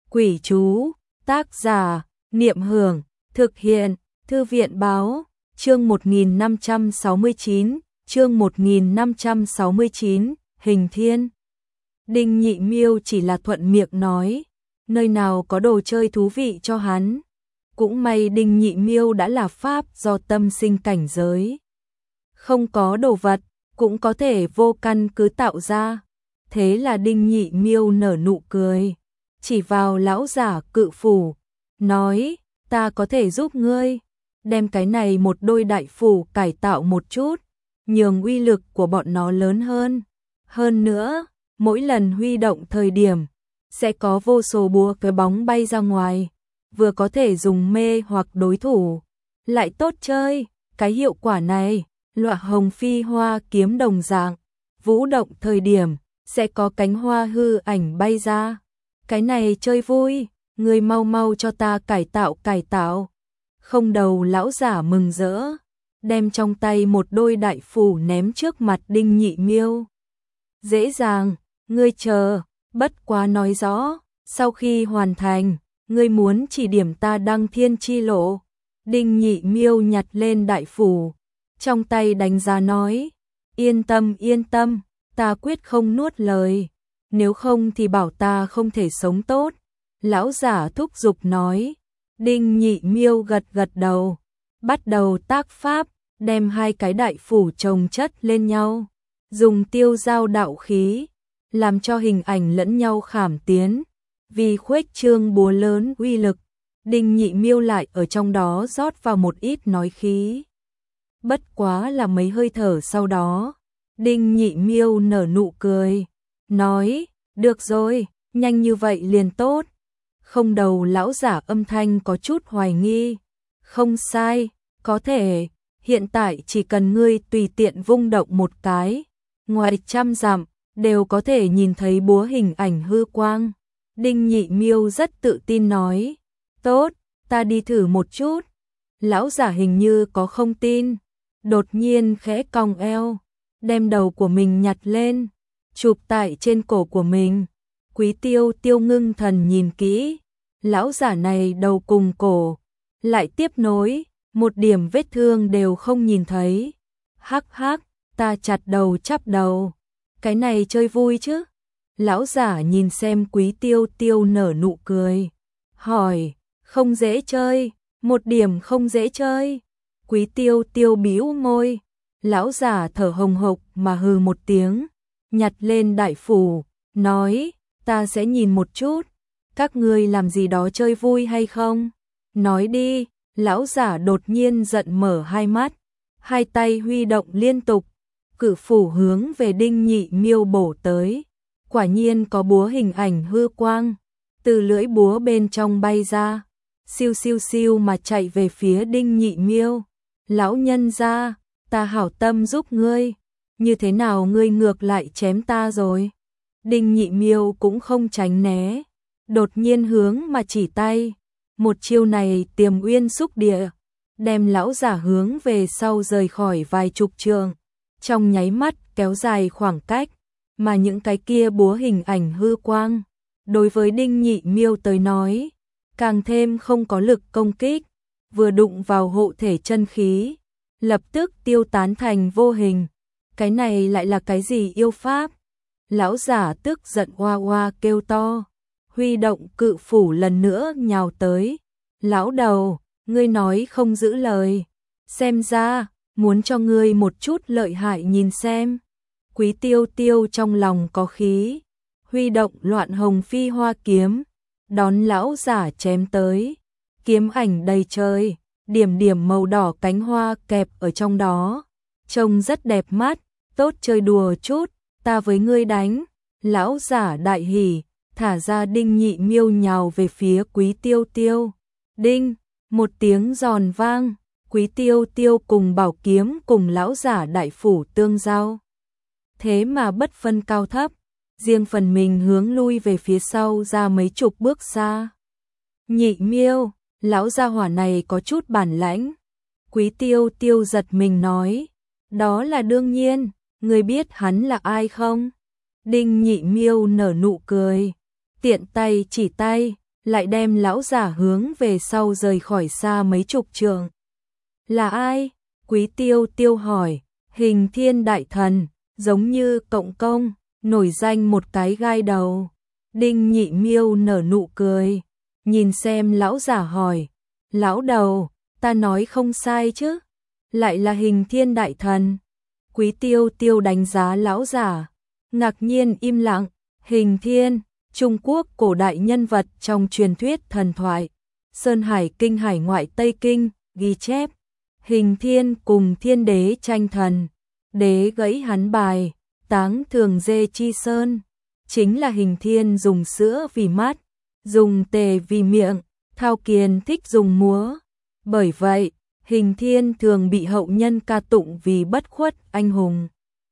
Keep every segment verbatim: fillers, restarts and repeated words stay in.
Quỷ chú, tác giả, Niệm Hưởng, thực hiện, Thư viện báo, chương một nghìn năm trăm sáu mươi chín, chương một nghìn năm trăm sáu mươi chín, Hình Thiên. Đinh Nhị Miêu chỉ là thuận miệng nói, nơi nào có đồ chơi thú vị cho hắn. Cũng may Đinh Nhị Miêu đã là pháp do tâm sinh cảnh giới. Không có đồ vật, cũng có thể vô căn cứ tạo ra. Thế là Đinh Nhị Miêu nở nụ cười, chỉ vào lão giả cự phủ, nói, ta có thể giúp ngươi, đem cái này một đôi đại phủ cải tạo một chút, nhường uy lực của bọn nó lớn hơn. Hơn nữa, mỗi lần huy động thời điểm, sẽ có vô số búa cái bóng bay ra ngoài, vừa có thể dùng mê hoặc đối thủ, lại tốt chơi, cái hiệu quả này, loại hồng phi hoa kiếm đồng dạng, vũ động thời điểm, sẽ có cánh hoa hư ảnh bay ra. Cái này chơi vui, người mau mau cho ta cải tạo cải tạo. Không đầu lão giả mừng rỡ, đem trong tay một đôi đại phủ ném trước mặt Đinh Nhị Miêu. Dễ dàng, ngươi chờ, bất quá nói rõ, sau khi hoàn thành, ngươi muốn chỉ điểm ta đăng thiên chi lộ. Đinh Nhị Miêu nhặt lên đại phủ, trong tay đánh giá nói, yên tâm yên tâm, ta quyết không nuốt lời, nếu không thì bảo ta không thể sống tốt. Lão giả thúc giục nói. Đinh Nhị Miêu gật gật đầu, bắt đầu tác pháp, đem hai cái đại phủ chồng chất lên nhau, dùng tiêu giao đạo khí, làm cho hình ảnh lẫn nhau khảm tiến, vì khuếch trương búa lớn uy lực. Đinh Nhị Miêu lại ở trong đó rót vào một ít nói khí. Bất quá là mấy hơi thở sau đó, Đinh Nhị Miêu nở nụ cười, nói, được rồi, nhanh như vậy liền tốt. Không đầu lão giả âm thanh có chút hoài nghi, không sai, có thể, hiện tại chỉ cần ngươi tùy tiện vung động một cái, ngoài trăm dặm, đều có thể nhìn thấy búa hình ảnh hư quang. Đinh Nhị Miêu rất tự tin nói, tốt, ta đi thử một chút. Lão giả hình như có không tin, đột nhiên khẽ cong eo, đem đầu của mình nhặt lên, chụp tại trên cổ của mình. Quý Tiêu Tiêu ngưng thần nhìn kỹ, lão giả này đầu cùng cổ, lại tiếp nối, một điểm vết thương đều không nhìn thấy. Hắc hắc, ta chặt đầu chắp đầu, cái này chơi vui chứ? Lão giả nhìn xem Quý Tiêu Tiêu nở nụ cười, hỏi, không dễ chơi, một điểm không dễ chơi. Quý Tiêu Tiêu bĩu môi, lão giả thở hồng hộc mà hừ một tiếng, nhặt lên đại phủ, nói, ta sẽ nhìn một chút, các ngươi làm gì đó chơi vui hay không? Nói đi. Lão giả đột nhiên giận mở hai mắt, hai tay huy động liên tục, cự phủ hướng về Đinh Nhị Miêu bổ tới. Quả nhiên có búa hình ảnh hư quang, từ lưỡi búa bên trong bay ra, siêu siêu siêu mà chạy về phía Đinh Nhị Miêu. Lão nhân gia, ta hảo tâm giúp ngươi, như thế nào ngươi ngược lại chém ta rồi? Đinh Nhị Miêu cũng không tránh né, đột nhiên hướng mà chỉ tay, một chiêu này tiềm uyên xúc địa, đem lão giả hướng về sau rời khỏi vài chục trượng, trong nháy mắt kéo dài khoảng cách, mà những cái kia búa hình ảnh hư quang, đối với Đinh Nhị Miêu tới nói, càng thêm không có lực công kích, vừa đụng vào hộ thể chân khí, lập tức tiêu tán thành vô hình. Cái này lại là cái gì yêu pháp? Lão giả tức giận oa oa kêu to, huy động cự phủ lần nữa nhào tới. Lão đầu, ngươi nói không giữ lời, xem ra, muốn cho ngươi một chút lợi hại nhìn xem. Quý Tiêu Tiêu trong lòng có khí, huy động loạn hồng phi hoa kiếm, đón lão giả chém tới. Kiếm ảnh đầy trời, điểm điểm màu đỏ cánh hoa kẹp ở trong đó, trông rất đẹp mắt, tốt chơi đùa chút, ta với ngươi đánh. Lão giả đại hỉ, thả ra Đinh Nhị Miêu nhào về phía Quý Tiêu Tiêu. Đinh, một tiếng giòn vang, Quý Tiêu Tiêu cùng bảo kiếm cùng lão giả đại phủ tương giao. Thế mà bất phân cao thấp, riêng phần mình hướng lui về phía sau ra mấy chục bước xa. Nhị Miêu, lão gia hỏa này có chút bản lãnh. Quý Tiêu Tiêu giật mình nói, đó là đương nhiên, ngươi biết hắn là ai không? Đinh Nhị Miêu nở nụ cười, tiện tay chỉ tay, lại đem lão giả hướng về sau rời khỏi xa mấy chục trượng. Là ai? Quý Tiêu Tiêu hỏi. Hình Thiên đại thần, giống như cộng công, nổi danh một cái gai đầu. Đinh Nhị Miêu nở nụ cười, nhìn xem lão giả hỏi. Lão đầu, ta nói không sai chứ? Lại là Hình Thiên đại thần. Quý Tiêu Tiêu đánh giá lão giả, ngạc nhiên im lặng. Hình Thiên, Trung Quốc cổ đại nhân vật trong truyền thuyết thần thoại. Sơn Hải Kinh hải ngoại Tây Kinh, ghi chép. Hình Thiên cùng thiên đế tranh thần. Đế gãy hắn bài, táng thường dê chi sơn. Chính là Hình Thiên dùng sữa vì mắt, dùng tề vì miệng, Thao Kiền thích dùng múa. Bởi vậy, Hình Thiên thường bị hậu nhân ca tụng vì bất khuất anh hùng.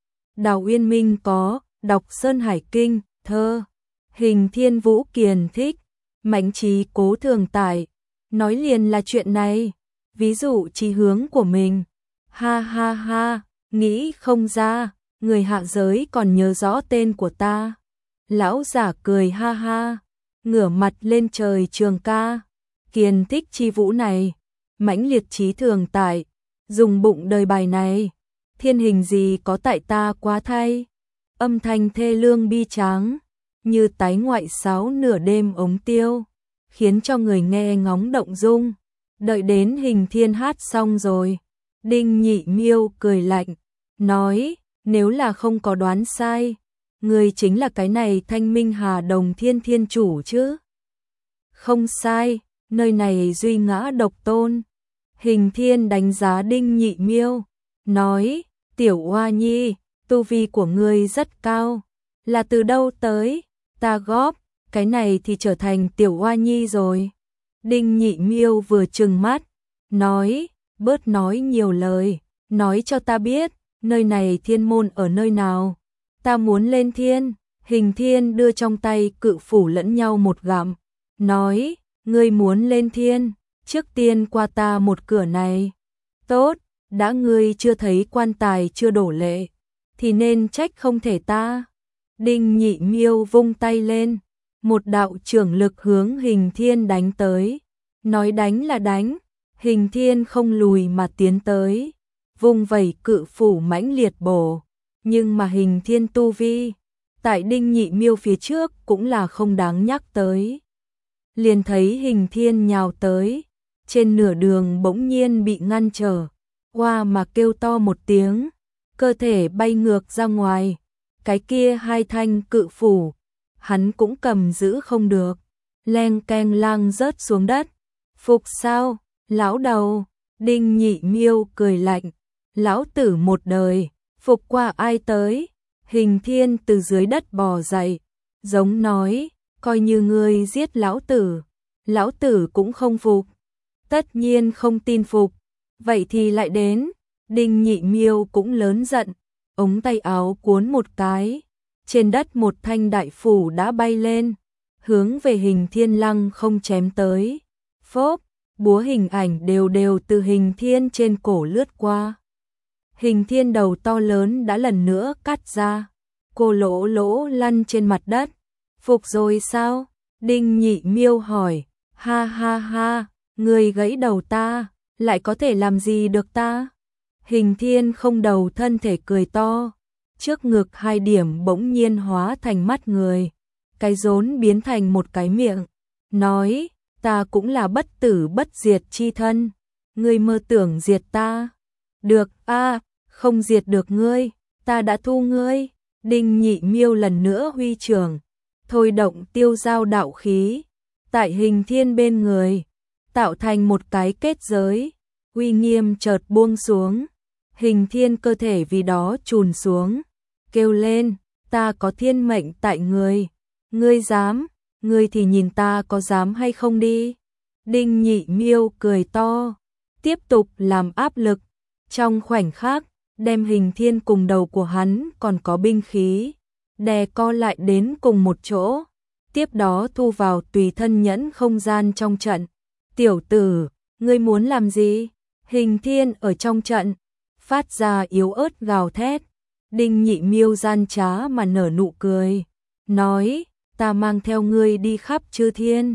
Đào Uyên Minh có đọc Sơn Hải Kinh, thơ. Hình Thiên Vũ Kiền thích, mãnh trí cố thường tại. Nói liền là chuyện này, ví dụ chí hướng của mình. Ha ha ha, nghĩ không ra, người hạ giới còn nhớ rõ tên của ta. Lão giả cười ha ha, ngửa mặt lên trời trường ca. Kiền thích chi vũ này, mãnh liệt trí thường tại, dùng bụng đời bài này. Thiên hình gì có tại ta quá thay. Âm thanh thê lương bi tráng, như tái ngoại sáo nửa đêm ống tiêu, khiến cho người nghe ngóng động dung. Đợi đến Hình Thiên hát xong rồi, Đinh Nhị Miêu cười lạnh, nói, nếu là không có đoán sai, người chính là cái này Thanh Minh Hà Đồng Thiên Thiên chủ chứ? Không sai, nơi này duy ngã độc tôn. Hình Thiên đánh giá Đinh Nhị Miêu, nói, tiểu oa nhi, tu vi của ngươi rất cao, là từ đâu tới? Ta góp, cái này thì trở thành tiểu oa nhi rồi. Đinh Nhị Miêu vừa trừng mắt, nói, bớt nói nhiều lời, nói cho ta biết, nơi này thiên môn ở nơi nào? Ta muốn lên thiên. Hình Thiên đưa trong tay cự phủ lẫn nhau một gặm, nói, ngươi muốn lên thiên, trước tiên qua ta một cửa này. Tốt, đã ngươi chưa thấy quan tài chưa đổ lệ, thì nên trách không thể ta. Đinh Nhị Miêu vung tay lên, một đạo trưởng lực hướng Hình Thiên đánh tới. Nói đánh là đánh, Hình Thiên không lùi mà tiến tới, vung vẩy cự phủ mãnh liệt bổ. Nhưng mà Hình Thiên tu vi, tại Đinh Nhị Miêu phía trước cũng là không đáng nhắc tới. Liền thấy Hình Thiên nhào tới, trên nửa đường bỗng nhiên bị ngăn trở, qua mà kêu to một tiếng, cơ thể bay ngược ra ngoài. Cái kia hai thanh cự phủ, hắn cũng cầm giữ không được, leng keng lang rớt xuống đất. Phục sao, lão đầu? Đinh Nhị Miêu cười lạnh, lão tử một đời, phục qua ai tới? Hình Thiên từ dưới đất bò dậy, giống nói, coi như ngươi giết lão tử, lão tử cũng không phục. Tất nhiên không tin phục, vậy thì lại đến. Đinh Nhị Miêu cũng lớn giận, ống tay áo cuốn một cái, trên đất một thanh đại phủ đã bay lên, hướng về Hình Thiên lăng không chém tới. Phốp, búa hình ảnh đều đều từ Hình Thiên trên cổ lướt qua. Hình Thiên đầu to lớn đã lần nữa cắt ra, cô lỗ lỗ lăn trên mặt đất. Phục rồi sao? Đinh Nhị Miêu hỏi. Ha ha ha, người gãy đầu ta, lại có thể làm gì được ta? Hình Thiên không đầu thân thể cười to, trước ngực hai điểm bỗng nhiên hóa thành mắt người, cái rốn biến thành một cái miệng, nói, ta cũng là bất tử bất diệt chi thân, ngươi mơ tưởng diệt ta? Được a, không diệt được ngươi, ta đã thu ngươi. Đinh Nhị Miêu lần nữa huy trưởng, thôi động tiêu giao đạo khí, tại Hình Thiên bên người, tạo thành một cái kết giới, uy nghiêm chợt buông xuống. Hình Thiên cơ thể vì đó chùn xuống, kêu lên, ta có thiên mệnh tại người, ngươi dám, ngươi thì nhìn ta có dám hay không đi. Đinh Nhị Miêu cười to, tiếp tục làm áp lực, trong khoảnh khắc, đem Hình Thiên cùng đầu của hắn còn có binh khí, đè co lại đến cùng một chỗ, tiếp đó thu vào tùy thân nhẫn không gian trong trận. Tiểu tử, ngươi muốn làm gì? Hình Thiên ở trong trận, phát ra yếu ớt gào thét. Đinh Nhị Miêu gian trá mà nở nụ cười, nói, ta mang theo ngươi đi khắp chư thiên,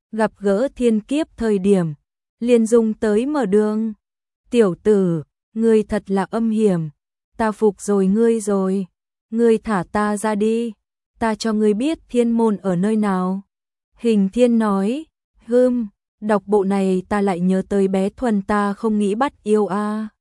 gặp gỡ thiên kiếp thời điểm, liền dùng tới mở đường. Tiểu tử, ngươi thật là âm hiểm, ta phục rồi ngươi rồi, ngươi thả ta ra đi, ta cho ngươi biết thiên môn ở nơi nào. Hình Thiên nói, hừm, đọc bộ này ta lại nhớ tới bé Thuần ta không nghĩ bắt yêu a.